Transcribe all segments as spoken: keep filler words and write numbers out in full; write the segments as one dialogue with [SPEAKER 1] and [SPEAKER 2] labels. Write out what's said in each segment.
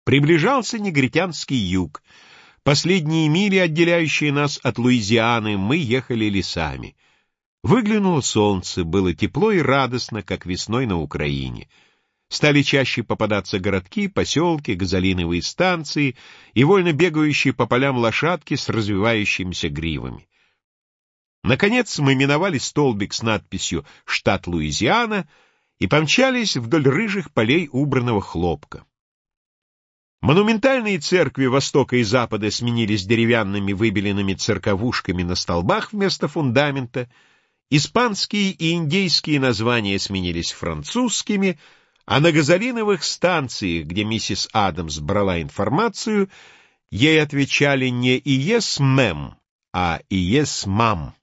[SPEAKER 1] Приближался негритянский юг. Последние мили, отделяющие нас от Луизианы, мы ехали лесами. Выглянуло солнце, было тепло и радостно, как весной на Украине. Стали чаще попадаться городки, поселки, газолиновые станции и вольно бегающие по полям лошадки с развивающимися гривами. Наконец мы миновали столбик с надписью «Штат Луизиана» и помчались вдоль рыжих полей убранного хлопка. Монументальные церкви Востока и Запада сменились деревянными выбеленными церковушками на столбах вместо фундамента, испанские и индейские названия сменились французскими, а на газолиновых станциях, где миссис Адамс брала информацию, ей отвечали не «Иес мэм», а «Иес мам».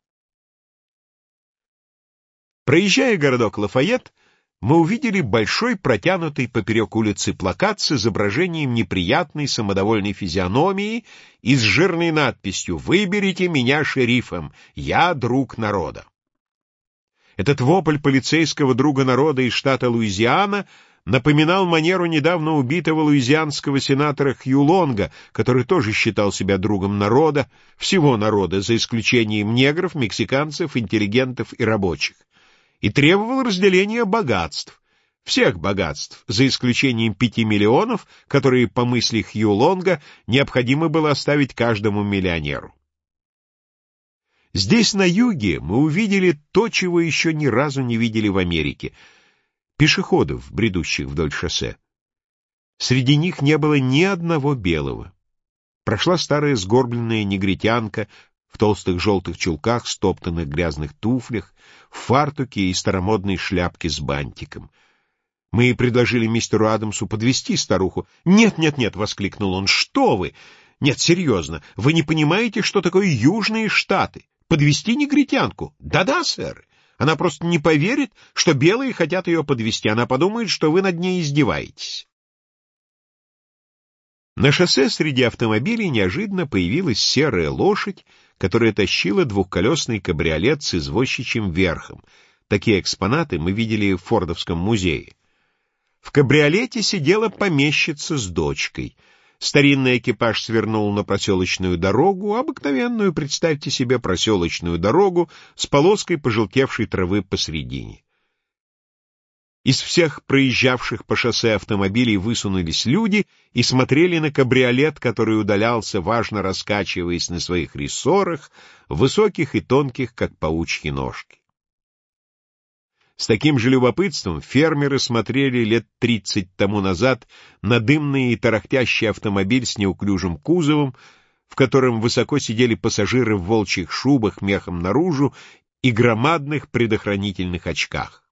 [SPEAKER 1] Проезжая городок Лафайет, мы увидели большой протянутый поперек улицы плакат с изображением неприятной самодовольной физиономии и с жирной надписью «Выберите меня шерифом, я друг народа». Этот вопль полицейского друга народа из штата Луизиана напоминал манеру недавно убитого луизианского сенатора Хью Лонга, который тоже считал себя другом народа, всего народа, за исключением негров, мексиканцев, интеллигентов и рабочих, и требовал разделения богатств, всех богатств, за исключением пяти миллионов, которые, по мысли Хью Лонга, необходимо было оставить каждому миллионеру. Здесь, на юге, мы увидели то, чего еще ни разу не видели в Америке — пешеходов, бредущих вдоль шоссе. Среди них не было ни одного белого. Прошла старая сгорбленная негритянка в толстых желтых чулках, стоптанных грязных туфлях, в фартуке и старомодной шляпке с бантиком. Мы предложили мистеру Адамсу подвезти старуху. «Нет, нет, нет!» — воскликнул он. «Что вы? Нет, серьезно, вы не понимаете, что такое Южные Штаты? Подвезти негритянку? Да-да, сэр. Она просто не поверит, что белые хотят ее подвезти. Она подумает, что вы над ней издеваетесь». На шоссе среди автомобилей неожиданно появилась серая лошадь, которая тащила двухколесный кабриолет с извозчичьим верхом. Такие экспонаты мы видели в Фордовском музее. В кабриолете сидела помещица с дочкой. Старинный экипаж свернул на проселочную дорогу, обыкновенную, представьте себе, проселочную дорогу с полоской пожелтевшей травы посредине. Из всех проезжавших по шоссе автомобилей высунулись люди и смотрели на кабриолет, который удалялся, важно раскачиваясь на своих рессорах, высоких и тонких, как паучьи ножки. С таким же любопытством фермеры смотрели лет тридцать тому назад на дымный и тарахтящий автомобиль с неуклюжим кузовом, в котором высоко сидели пассажиры в волчьих шубах мехом наружу и громадных предохранительных очках.